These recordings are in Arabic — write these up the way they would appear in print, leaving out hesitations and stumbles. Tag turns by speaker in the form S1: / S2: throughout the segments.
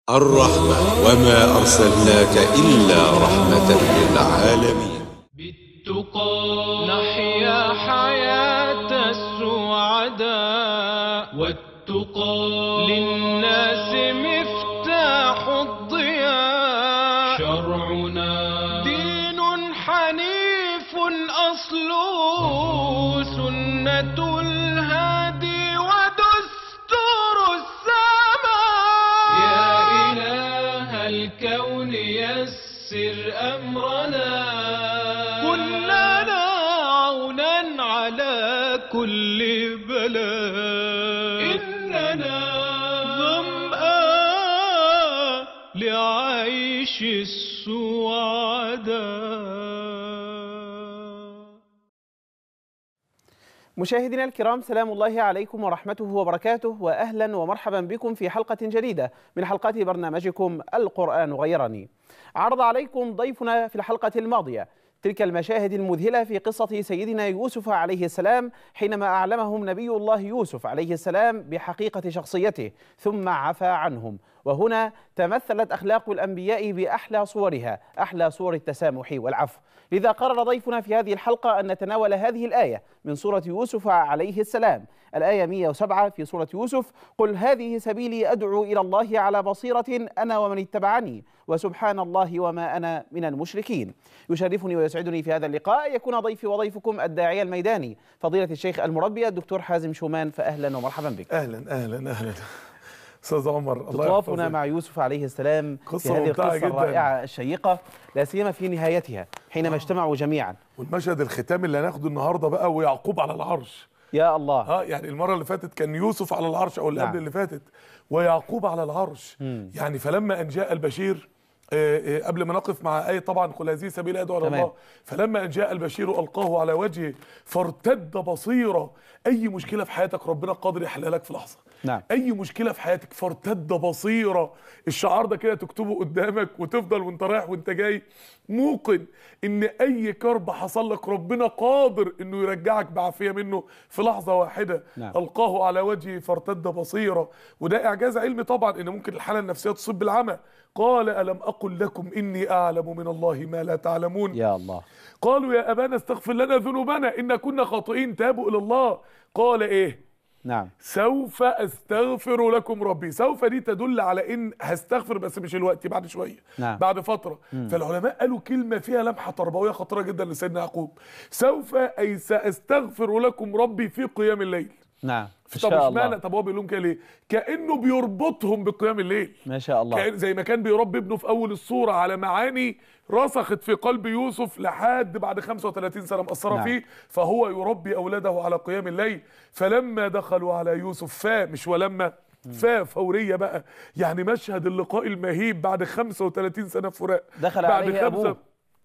S1: الرحمة وما أرسلناك إلا رحمة للعالمين.
S2: بالتقى نحيا حياة السعداء، والتقى للناس مفتاح الضياء. شرعنا دين حنيف أصله سنة الهادي ودستور السماء. يا إله الكون يسر أمرنا، كن لنا عونا على كل بلاء. إننا ظمآن لعيش السعداء.
S3: مشاهدينا الكرام، سلام الله عليكم ورحمته وبركاته، وأهلا ومرحبا بكم في حلقة جديدة من حلقات برنامجكم القرآن غيرني. عرض عليكم ضيفنا في الحلقة الماضية تلك المشاهد المذهلة في قصة سيدنا يوسف عليه السلام، حينما أعلمهم نبي الله يوسف عليه السلام بحقيقة شخصيته ثم عفى عنهم. وهنا تمثلت أخلاق الأنبياء بأحلى صورها، أحلى صور التسامح والعفو. لذا قرر ضيفنا في هذه الحلقة أن نتناول هذه الآية من سورة يوسف عليه السلام، الآية 107 في سورة يوسف: قل هذه سبيلي أدعو إلى الله على بصيرة أنا ومن اتبعني وسبحان الله وما أنا من المشركين. يشرفني ويسعدني في هذا اللقاء يكون ضيفي وضيفكم الداعية الميداني فضيلة الشيخ المربي الدكتور حازم شومان، فأهلا ومرحبا بك.
S4: أهلا أهلا أهلا أستاذ عمر، الله
S3: تطوافنا
S4: يحفظك.
S3: مع يوسف عليه السلام في هذه
S4: ممتعة
S3: القصة
S4: جداً.
S3: الرائعة الشيقة، لا سيما في نهايتها حينما اجتمعوا جميعا.
S4: والمشهد الختامي اللي هناخده النهارده بقى، ويعقوب على العرش.
S3: يا الله.
S4: يعني المرة اللي فاتت كان يوسف على العرش، أو اللي
S3: نعم.
S4: قبل اللي فاتت، ويعقوب على العرش. يعني فلما أن جاء البشير، قبل ما نقف مع آية طبعا قل هذه سبيل أدعو إلى الله، فلما أن جاء البشير ألقاه على وجهه فارتد بصيرا. أي مشكلة في حياتك ربنا قادر يحلها لك في لحظة.
S3: نعم.
S4: أي مشكلة في حياتك فارتد بصيرا. الشعار ده كده تكتبه قدامك وتفضل وانت رايح وانت جاي موقن ان اي كرب حصل لك ربنا قادر انه يرجعك بعافية منه في لحظة واحدة.
S3: نعم.
S4: ألقاه على وجهه فارتد بصيرا. وده إعجاز علمي طبعا، ان ممكن الحالة النفسية تصيب بالعمى. قال ألم أقل لكم إني أعلم من الله ما لا تعلمون.
S3: يا الله.
S4: قالوا يا أبانا استغفر لنا ذنوبنا إن كنا خاطئين. تابوا إلى الله. قال إيه؟
S3: نعم.
S4: سوف استغفر لكم ربي. سوف دي تدل على ان هستغفر، بس مش الوقت، بعد شويه.
S3: نعم.
S4: بعد فتره. فالعلماء قالوا كلمه فيها لمحه تربويه خطيره جدا لسيدنا يعقوب. سوف اي ساستغفر لكم ربي في قيام الليل.
S3: نعم. ما
S4: طب
S3: شاء
S4: اشمعنى؟
S3: الله.
S4: طب هو بيقول لهم كده ليه؟ كانه بيربطهم بقيام الليل.
S3: ما شاء الله.
S4: كأن زي ما كان بيربي ابنه في اول الصوره على معاني رسخت في قلب يوسف لحد بعد 35 سنه مأثره
S3: نعم.
S4: فيه، فهو يربي اولاده على قيام الليل. فلما دخلوا على يوسف مش ولما فوريه بقى. يعني مشهد اللقاء المهيب بعد 35 سنه فراق.
S3: دخل
S4: بعد
S3: عليه أبوه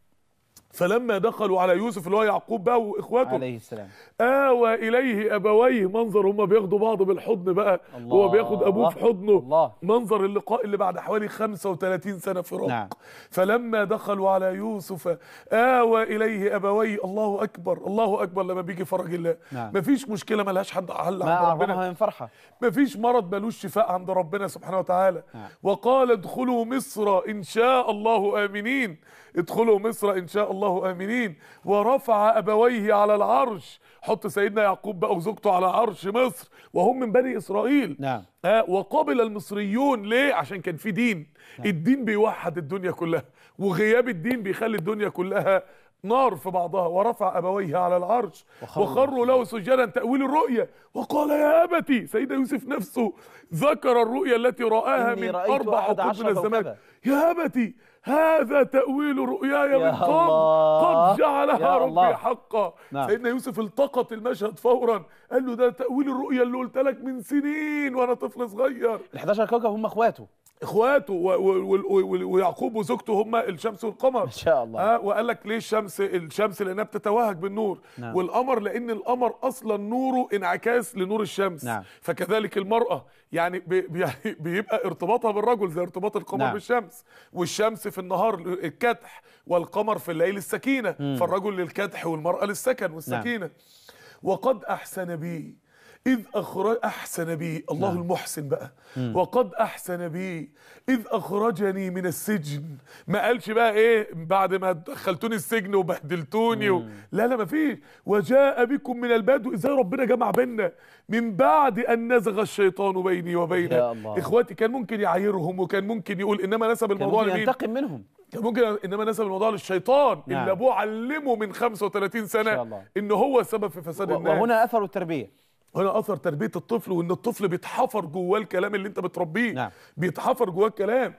S4: فلما دخلوا على يوسف اللي هو يعقوب بقى واخواته
S3: عليه السلام،
S4: آوى إليه أبويه. منظر هما بياخدوا بعض بالحضن بقى، هو بياخد أبوه في حضنه.
S3: الله.
S4: منظر اللقاء اللي بعد حوالي 35 سنة فراق.
S3: نعم.
S4: فلما دخلوا على يوسف آوى إليه أبويه. الله أكبر الله أكبر. لما بيجي فرج الله،
S3: نعم.
S4: مفيش مشكلة ملهاش حد حل
S3: ما
S4: عند ربنا.
S3: أعظمها من فرحة.
S4: مفيش مرض ملوش شفاء عند ربنا سبحانه وتعالى.
S3: نعم.
S4: وقال ادخلوا مصر إن شاء الله آمنين. ادخلوا مصر إن شاء الله آمنين. ورفع أبويه على العرش. حط سيدنا يعقوب بقى وزوجته على عرش مصر وهم من بني إسرائيل.
S3: نعم.
S4: وقبل المصريون. ليه؟ عشان كان في دين.
S3: نعم.
S4: الدين بيوحد الدنيا كلها، وغياب الدين بيخلي الدنيا كلها نار في بعضها. ورفع أبويه على العرش وخروا له سجدا. تأويل الرؤيا. وقال يا أبتي. سيدنا يوسف نفسه ذكر الرؤيا التي رآها
S3: إني
S4: من
S3: رأيت
S4: 4
S3: أحد
S4: عقود
S3: عشر
S4: من الزمان.
S3: كوكبا.
S4: يا أبتي هذا تأويل رؤياي
S3: يا
S4: من قبل
S3: الله.
S4: قد جعلها
S3: يا
S4: ربي
S3: الله.
S4: حقا.
S3: نعم.
S4: سيدنا يوسف التقط المشهد فورا. قال له ده تأويل الرؤيا اللي قلت لك من سنين وانا طفل صغير.
S3: ال11 كوكب هم اخواته.
S4: اخواته ويعقوب وزوجته هم الشمس والقمر.
S3: ما شاء الله.
S4: وقال لك ليه الشمس لانها بتتوهج بالنور.
S3: نعم.
S4: والقمر لان القمر اصلا نوره انعكاس لنور الشمس.
S3: نعم.
S4: فكذلك المرأة يعني بيبقى ارتباطها بالرجل زي ارتباط القمر
S3: نعم.
S4: بالشمس. والشمس في النهار الكدح والقمر في الليل السكينة. فالرجل للكدح والمرأة للسكن والسكينة. وقد أحسن بي إذ أحسن بي، الله المحسن بقى. وقد أحسن بي إذ أخرجني من السجن. ما قالش بقى إيه بعد ما دخلتوني السجن وبهدلتوني لا ما فيش. وجاء بكم من البدو. إزاي ربنا جمع بيننا من بعد أن نزغ الشيطان بيني وبينه. إخواتي كان ممكن يعايرهم وكان ممكن يقول إنما نسب الموضوع لمين؟
S3: ينتقم منهم.
S4: كان ممكن انما نسب الموضوع للشيطان اللي ابوه علمه من 35 سنه ان هو السبب في فساد الناس.
S3: وهنا اثر التربيه.
S4: هنا اثر تربيه الطفل، وان الطفل بيتحفر جواه الكلام اللي انت بتربيه. بيتحفر جواه الكلام.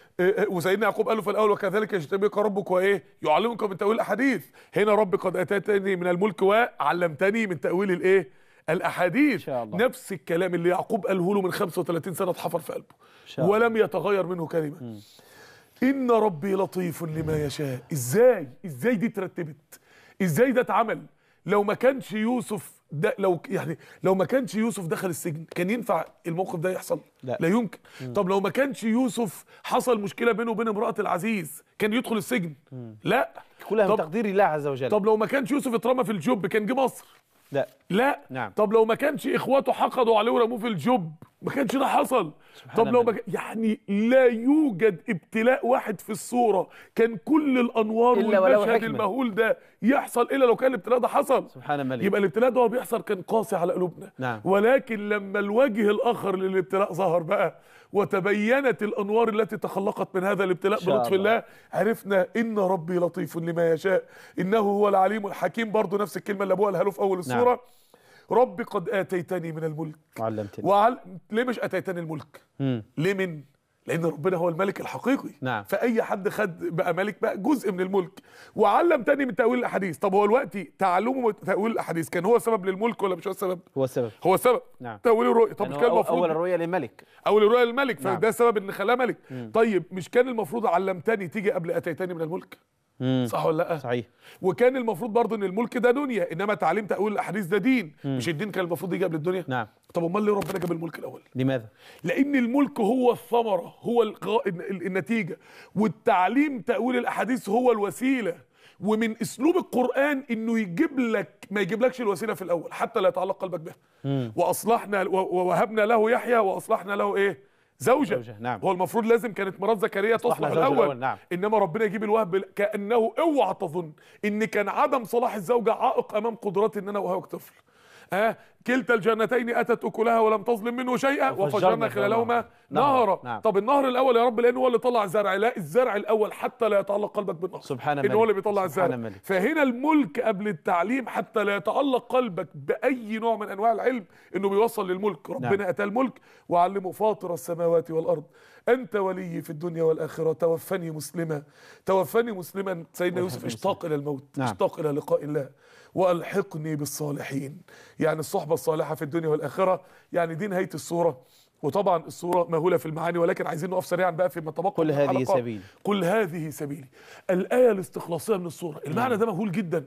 S4: وسيدنا يعقوب قال له في الاول وكذلك يجتبيك ربك وايه يعلمك من تاويل الاحاديث. هنا رب قد اتيتني من الملك وعلمتني من تاويل الايه الاحاديث. نفس الكلام اللي يعقوب قاله له من 35 سنه اتحفر في قلبه ولم يتغير منه كلمه. إن ربي لطيف لما يشاء. إزاي دي اترتبت؟ إزاي ده اتعمل؟ لو ما كانش يوسف ده لو ما كانش يوسف دخل السجن كان ينفع الموقف ده يحصل؟ لا يمكن. طب لو ما كانش يوسف حصل مشكلة بينه وبين امرأة العزيز كان يدخل السجن؟ لا،
S3: كلها من تقدير الله عز وجل.
S4: طب لو ما كانش يوسف اترمى في الجب كان جه مصر؟ لا.
S3: نعم.
S4: طب لو ما كانش اخواته حقدوا عليه ورموه في الجب ما كانش ده حصل. طب لو ما يعني لا يوجد ابتلاء واحد في الصورة كان كل الانوار والمشهد المهول ده يحصل الا لو كان الابتلاء ده حصل.
S3: سبحان الملك.
S4: يبقى الابتلاء ده بيحصل كان قاسي على قلوبنا.
S3: نعم.
S4: ولكن لما الوجه الاخر للابتلاء ظهر بقى وتبينت الانوار التي تخلقت من هذا الابتلاء بلطف الله عرفنا ان ربي لطيف لما يشاء انه هو العليم الحكيم. برضه نفس الكلمه اللي ابوها قالها له في اول السوره. نعم. ربي قد اتيتني من الملك
S3: وعلمتني.
S4: ليه مش اتيتني الملك؟ ليه لان ربنا هو الملك الحقيقي.
S3: نعم.
S4: فاي حد خد بقى ملك بقى جزء من الملك. وعلمتني من تاويل الاحاديث. طب هو دلوقتي تعلمه من تاويل الاحاديث كان هو سبب للملك ولا مش هو السبب؟
S3: هو السبب.
S4: نعم. تاويل الرؤيا. طب مش كان المفروض
S3: اول الرؤيا للملك.
S4: اول الرؤيا للملك فده نعم. سبب ان خلاه ملك. طيب مش كان المفروض علمتني تيجي قبل اتيتني من الملك؟ صح ولا لا؟
S3: صحيح.
S4: وكان المفروض برضه ان الملك ده دنيا انما تعليم تاويل الاحاديث ده دين. مش الدين كان المفروض يجي قبل الدنيا؟
S3: نعم.
S4: طب امال ليه ربنا جاب الملك الاول؟
S3: لماذا؟
S4: لان الملك هو الثمره هو النتيجه والتعليم تاويل الاحاديث هو الوسيله. ومن اسلوب القران انه يجيب لك ما يجيبلكش الوسيله في الاول حتى لا يتعلق قلبك بها. واصلحنا ووهبنا له يحيى واصلحنا له ايه؟ زوجة. نعم. هو المفروض لازم كانت مرات زكريا تصلح الاول. نعم. انما ربنا يجيب الوهب كانه اوعى تظن ان كان عدم صلاح الزوجه عائق امام قدرات ان انا اوهبك طفل. كلتا الجنتين اتت اكلها ولم تظلم منه شيئا وفجرنا خلالهما نهرا. نعم. طب النهر الاول يا رب لانه هو اللي طلع الزرع. لا، الزرع الاول حتى لا يتعلق قلبك بالنهر.
S3: سبحان الله.
S4: ان هو اللي بيطلع الزرع. فهنا الملك قبل التعليم حتى لا يتعلق قلبك باي نوع من انواع العلم انه بيوصل للملك. ربنا نعم. اتى الملك وعلمه فاطر السماوات والارض انت ولي في الدنيا والاخره توفني مسلما. توفني مسلما. سيدنا يوسف اشتاق الى الموت. نعم. اشتاق الى لقاء الله. والحقني بالصالحين. يعني الصحبه الصالحه في الدنيا والاخره. يعني دي نهايه السوره. وطبعا السوره مهوله في المعاني ولكن عايزين نقف سريعا بقى فيما تبقى.
S3: قل هذه سبيلي.
S4: قل هذه سبيلي. الايه الاستخلاصيه من السوره. المعنى ده مهول جدا.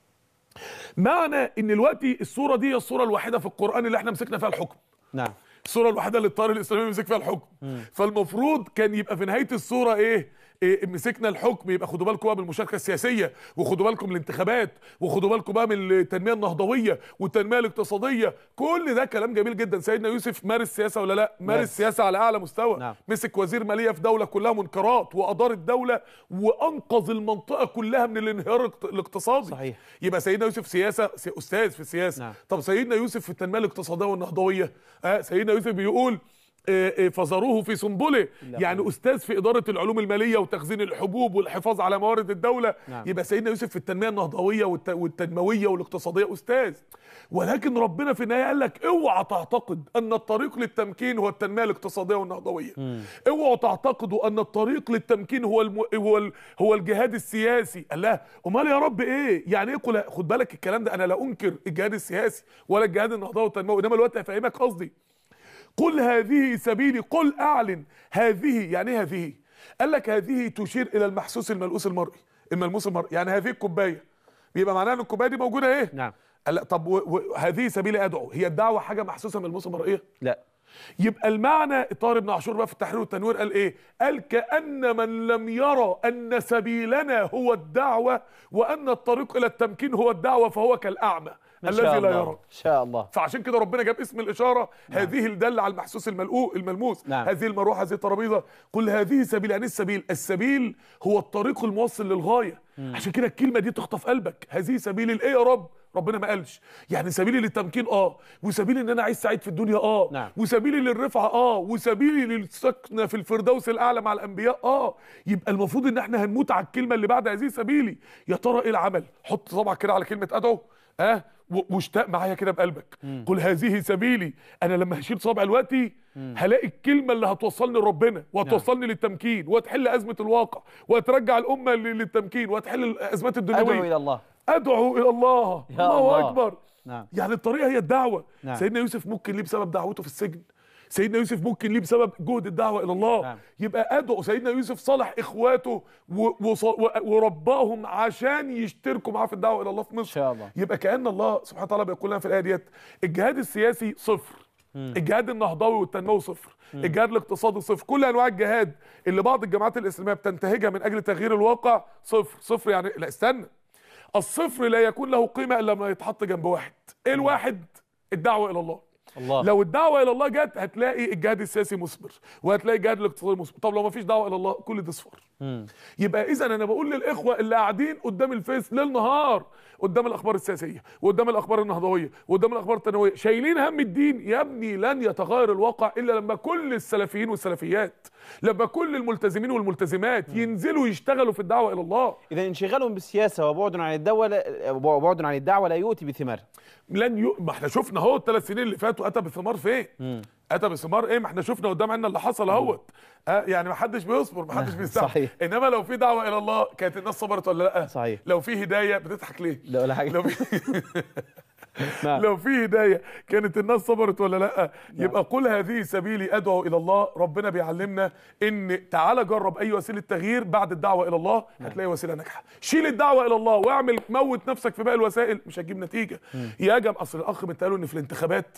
S4: معنى ان دلوقتي السوره دي هي السوره الوحيده في القران اللي احنا مسكنا فيها الحكم.
S3: نعم.
S4: السوره الوحيده اللي الطائر الاسلامي مسك فيها الحكم. فالمفروض كان يبقى في نهايه السوره ايه مسكنا الحكم. يبقى خدوا بالكم بقى من المشاركه السياسيه وخدوا بالكم من الانتخابات وخدوا بالكم بقى من التنميه النهضويه والتنميه الاقتصاديه. كل ده كلام جميل جدا. سيدنا يوسف مارس سياسه ولا لا؟ مارس سياسه على اعلى مستوى. نعم. مسك وزير ماليه في دوله كلها منكرات وادار الدوله وانقذ المنطقه كلها من الانهيار الاقتصادي.
S3: صحيح.
S4: يبقى سيدنا يوسف سياسه استاذ في السياسه. نعم. طب سيدنا يوسف في التنميه الاقتصاديه والنهضويه سيدنا يوسف بيقول فذروه في سنبله. يعني استاذ في اداره العلوم الماليه وتخزين الحبوب والحفاظ على موارد الدوله. نعم. يبقى سيدنا يوسف في التنميه النهضويه والتنمويه والاقتصاديه استاذ. ولكن ربنا في النهايه قال لك اوعى تعتقد ان الطريق للتمكين هو التنميه الاقتصاديه والنهضويه. اوعوا تعتقدوا ان الطريق للتمكين هو الجهاد السياسي. قال لا امال يا رب ايه؟ يعني ايه؟ خد بالك الكلام ده انا لا انكر الجهاد السياسي ولا الجهاد النهضوي والتنموي انما الوقت هفهمك قصدي. قل هذه سبيلي. قل اعلن هذه. يعني ايه هذه؟ قال لك هذه تشير الى المحسوس الملموس المرئي. يعني هذه الكوبايه بيبقى معناها ان الكوبايه دي موجوده ايه؟ نعم. قال لا طب هذه سبيلي ادعو. هي الدعوه حاجه محسوسه ملموسه مرئيه؟ لا. يبقى المعنى طارق بن عاشور بقى في التحرير والتنوير قال ايه؟ قال كأن من لم يرى ان سبيلنا هو الدعوه وان الطريق الى التمكين هو الدعوه فهو كالاعمى. الذي لا يرى.
S3: ان شاء الله.
S4: فعشان كده ربنا جاب اسم الاشاره. هذه الداله على المحسوس الملموس. هذه المروحه، هذه الترابيزه. قل هذه سبيل. يعني السبيل، السبيل هو الطريق الموصل للغايه. عشان كده الكلمه دي تخطف قلبك. هذه سبيل الايه يا رب؟ ربنا ما قالش. يعني سبيلي للتمكين وسبيلي ان انا عايز سعيد في الدنيا وسبيلي للرفعه وسبيلي للسكنه في الفردوس الاعلى مع الانبياء يبقى المفروض ان احنا هنموت على الكلمه اللي بعد هذه سبيلي. يا ترى ايه العمل؟ حط صبعك كده على كلمه ادعو واشتاق معايا كده بقلبك. قل هذه سبيلي. انا لما هشيل صابع دلوقتي هلاقي الكلمه اللي هتوصلني لربنا وهتوصلني للتمكين وهتحل ازمه الواقع وهترجع الامه للتمكين وهتحل الازمات الدنيويه.
S3: ادعو الى الله.
S4: ادعو الى الله. الله اكبر.
S3: نعم.
S4: يعني الطريقه هي الدعوه.
S3: نعم.
S4: سيدنا يوسف ممكن ليه بسبب دعوته في السجن. سيدنا يوسف ممكن ليه بسبب جهد الدعوه الى الله.
S3: نعم.
S4: يبقى ادعو. سيدنا يوسف صالح اخواته ورباهم عشان يشتركوا معاه في الدعوه الى الله في مصر.
S3: ان شاء الله.
S4: يبقى كأن الله سبحانه وتعالى بيقول لنا في الايه ديت الجهاد السياسي صفر، الجهاد النهضوي والتنموي صفر، الجهاد الاقتصادي صفر، كل انواع الجهاد اللي بعض الجماعات الاسلاميه بتنتهجها من اجل تغيير الواقع صفر. صفر يعني لا استنى، الصفر لا يكون له قيمه الا لما يتحط جنب واحد. ايه الواحد؟ الدعوه الى الله. لو الدعوه الى الله جت هتلاقي الجهاد السياسي مثمر وهتلاقي الجهاد الاقتصادي مثمر. طب لو ما فيش دعوه الى الله كل ده صفر. يبقى اذا انا بقول للاخوه اللي قاعدين قدام الفيس ليل نهار قدام الاخبار السياسيه وقدام الاخبار النهضويه وقدام الاخبار التنويه شايلين هم الدين، يا ابني لن يتغير الواقع الا لما كل السلفيين والسلفيات، لما كل الملتزمين والملتزمات ينزلوا يشتغلوا في الدعوه الى الله.
S3: اذا انشغالهم بالسياسه وبعد عن الدعوه لا يؤتي بثمار.
S4: ما احنا شفنا اهو ال3 سنين اللي فاتوا اتى بثمار فين؟ اتى بثمار ايه؟ ما احنا شفنا قدام عيننا اللي حصل اهوت. يعني ما حدش بيصبر، ما حدش بيستحمل.
S3: صحيح.
S4: انما لو في دعوه الى الله كانت الناس صبرت ولا لا؟
S3: صحيح.
S4: لو في هدايه بتضحك ليه؟
S3: لا ولا حاجه.
S4: لو في هدايه كانت الناس صبرت ولا لا؟ يبقى قل هذه سبيلي ادعو الى الله. ربنا بيعلمنا ان تعالى جرب اي وسيله تغيير بعد الدعوه الى الله هتلاقي وسيله ناجحه. شيل الدعوه الى الله واعمل موت نفسك في باقي الوسائل مش هتجيب نتيجه. يا جماعه اصل الاخ بيتقالوا ان في الانتخابات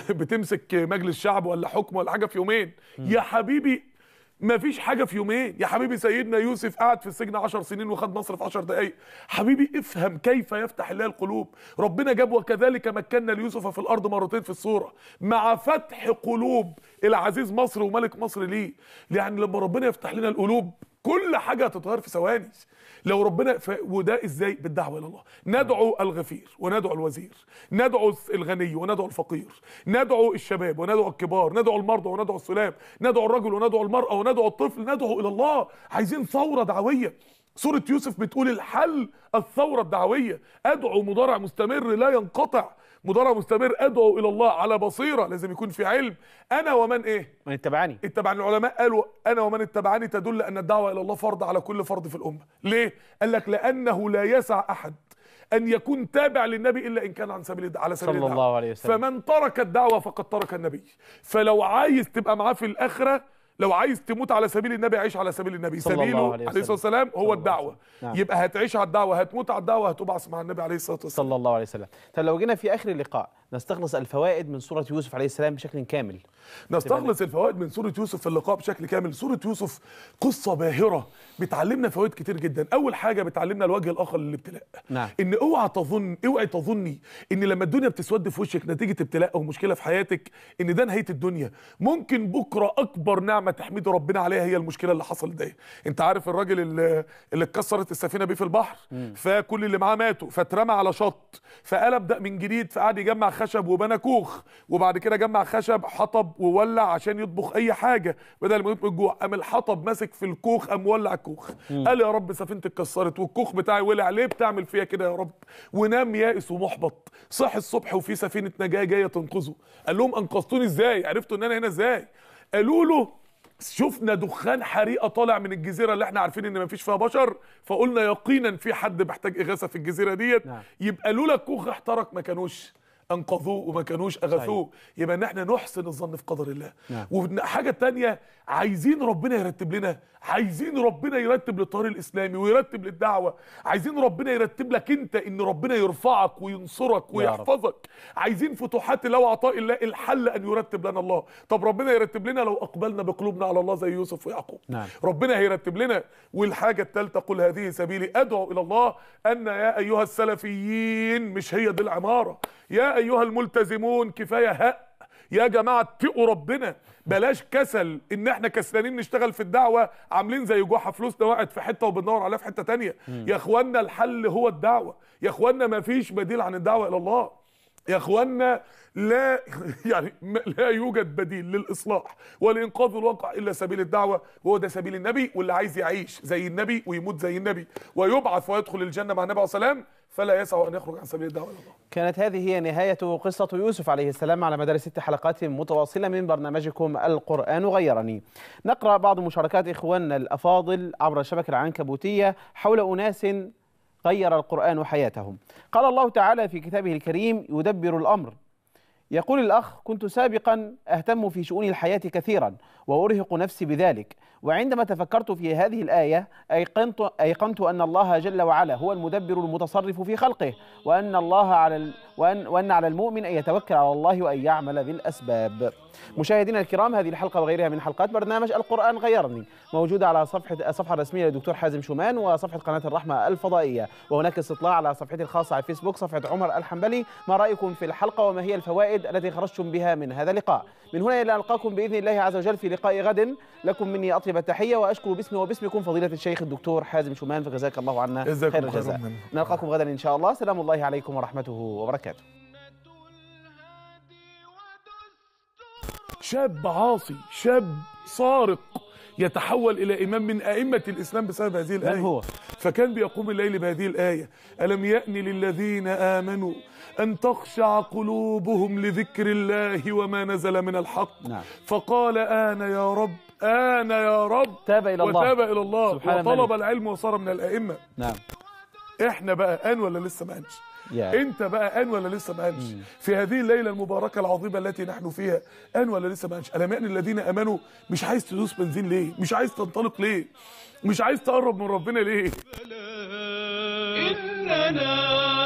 S4: بتمسك مجلس شعب ولا حكم ولا حاجه في يومين. يا حبيبي ما فيش حاجه في يومين يا حبيبي. سيدنا يوسف قعد في السجن 10 سنين وخد مصر في 10 دقائق. حبيبي افهم كيف يفتح الله القلوب. ربنا جاب وكذلك مكنا ليوسف في الارض مرتين في السوره مع فتح قلوب العزيز مصر وملك مصر ليه. يعني لما ربنا يفتح لنا القلوب كل حاجه هتتغير في ثواني. لو ربنا وده ازاي؟ بالدعوه الى الله. ندعو الغفير وندعو الوزير، ندعو الغني وندعو الفقير، ندعو الشباب وندعو الكبار، ندعو المرضى وندعو السلام، ندعو الرجل وندعو المراه وندعو الطفل، ندعو الى الله. عايزين ثوره دعويه. سوره يوسف بتقول الحل الثوره الدعويه. ادعو مضارع مستمر لا ينقطع، مضارع مستمر. ادعو الى الله على بصيره، لازم يكون في علم. انا ومن ايه؟
S3: من اتبعني.
S4: العلماء قالوا انا ومن اتبعني تدل ان الدعوه الى الله فرض على كل فرد في الامه. ليه؟ قال لك لانه لا يسع احد ان يكون تابع للنبي الا ان كان على سبيل الدعوه
S3: صلى الله عليه وسلم.
S4: فمن ترك الدعوه فقد ترك النبي. فلو عايز تبقى معاه في الاخره، لو عايز تموت على سبيل النبي عيش على سبيل النبي. سبيله عليه الصلاه والسلام هو الدعوه.
S3: نعم.
S4: يبقى هتعيش على الدعوه، هتموت على الدعوه، هتبعث مع النبي عليه الصلاه والسلام
S3: صلى الله عليه وسلم. طب لو جينا في اخر اللقاء نستخلص الفوائد من سوره يوسف عليه السلام بشكل كامل.
S4: نستخلص الفوائد من سوره يوسف في اللقاء بشكل كامل. سوره يوسف قصه باهره بتعلمنا فوائد كتير جدا. اول حاجه بتعلمنا الوجه الاخر للابتلاء.
S3: نعم.
S4: ان اوعي تظني ان لما الدنيا بتسود في وشك نتيجه ابتلاء او مشكله في حياتك ان ده نهايه الدنيا. ممكن بكره اكبر نعمه تحمد ربنا عليها هي المشكله اللي حصلت دي. انت عارف الراجل اللي اتكسرت السفينه بيه في البحر، فكل اللي معاه ماتوا، فاترمى على شط، فقال ابدا من جديد، فقعد يجمع خشب وبنى كوخ، وبعد كده جمع خشب حطب وولع عشان يطبخ اي حاجه بدل ما يموت من الجوع. قام الحطب ماسك في الكوخ، قام مولع الكوخ. قال يا رب سفينتي اتكسرت والكوخ بتاعي ولع، ليه بتعمل فيا كده يا رب؟ ونام يائس ومحبط. صحي الصبح وفي سفينه نجاه جايه تنقذه. قال لهم انقذتوني ازاي؟ عرفتوا ان انا هنا ازاي؟ قالوا له شفنا دخان حريقه طالع من الجزيره اللي احنا عارفين ان مفيش فيها بشر، فقلنا يقينا في حد محتاج اغاثه في الجزيره ديت.
S3: نعم.
S4: يبقى لولا الكوخ احترق ما كانوش انقذوه وما كانوش اغاثوه. يبقى ان احنا نحسن الظن في قدر الله. وحاجه تانية، عايزين ربنا يرتب لنا، عايزين ربنا يرتب للطريق الاسلامي ويرتب للدعوه، عايزين ربنا يرتب لك انت ان ربنا يرفعك وينصرك ويحفظك، عايزين فتوحات الله وعطاء الله. الحل ان يرتب لنا الله. طب ربنا يرتب لنا لو اقبلنا بقلوبنا على الله زي يوسف ويعقوب. ربنا هيرتب لنا. والحاجه الثالثه، قل هذه سبيلي ادعو الى الله، ان يا ايها السلفيين، مش هي دي العماره، يا ايها الملتزمون، كفايه هق يا جماعه، اتقوا ربنا. بلاش كسل، ان احنا كسلانين نشتغل في الدعوه، عاملين زي جحا فلوسنا وقعت في حته وبندور عليها في حته تانية. يا اخوانا الحل هو الدعوه، يا اخوانا ما فيش بديل عن الدعوه الى الله، يا اخوانا لا لا يوجد بديل للاصلاح ولانقاذ الواقع الا سبيل الدعوه، وهو ده سبيل النبي. واللي عايز يعيش زي النبي ويموت زي النبي ويبعث ويدخل الجنه مع النبي عليه الصلاه والسلام، فلا يسع ان يخرج عن سبيل الدعوه الى الله.
S3: كانت هذه هي نهاية قصة يوسف عليه السلام على مدار 6 حلقات متواصلة من برنامجكم القرآن غيرني. نقرأ بعض مشاركات إخواننا الأفاضل عبر الشبكة العنكبوتية حول أناس غير القرآن حياتهم. قال الله تعالى في كتابه الكريم: يدبر الأمر. يقول الأخ: كنت سابقا أهتم في شؤون الحياة كثيرا وأرهق نفسي بذلك، وعندما تفكرت في هذه الآية أيقنت أن الله جل وعلا هو المدبر المتصرف في خلقه، وأن على المؤمن أن يتوكل على الله وأن يعمل بالأسباب. مشاهدينا الكرام، هذه الحلقة وغيرها من حلقات برنامج القرآن غيرني موجودة على الصفحة الرسمية للدكتور حازم شومان وصفحة قناة الرحمة الفضائية، وهناك استطلاع على صفحتي الخاصة على فيسبوك صفحة عمر الحنبلي. ما رأيكم في الحلقة وما هي الفوائد التي خرجتم بها من هذا اللقاء؟ من هنا إلى ألقاكم بإذن الله عز وجل في لقاء غد، لكم مني أطيب التحية، وأشكر باسمي وباسمكم فضيلة الشيخ الدكتور حازم شومان، فجزاك الله عنا خير الجزاء. نلقاكم غدا إن شاء الله. سلام الله عليكم ورحمته وبركاته.
S4: شاب عاصي، شاب سارق، يتحول إلى إمام من أئمة الإسلام بسبب هذه الآية.
S3: من هو؟
S4: فكان بيقوم الليل بهذه الآية: ألم يأن للذين آمنوا أن تخشع قلوبهم لذكر الله وما نزل من الحق. فقال آن يا رب، آن يا رب،
S3: تاب إلى الله،
S4: وتاب إلى الله وطلب العلم وصار من الأئمة. إحنا بقى آن ولا لسه ما آنش؟ انت بقى آن ولا لسه ما آنش؟ في هذه الليله المباركه العظيمه التي نحن فيها، آن ولا لسه ما آنش؟ ألم يأن الذين امنوا. مش عايز تدوس بنزين ليه؟ مش عايز تنطلق ليه؟ مش عايز تقرب من ربنا ليه؟
S2: إننا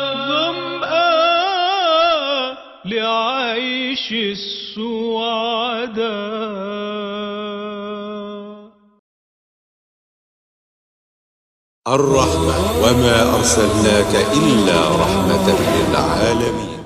S2: ظمآن لعيش السعداء.
S1: الرحمة وما أرسلناك إلا رحمة للعالمين.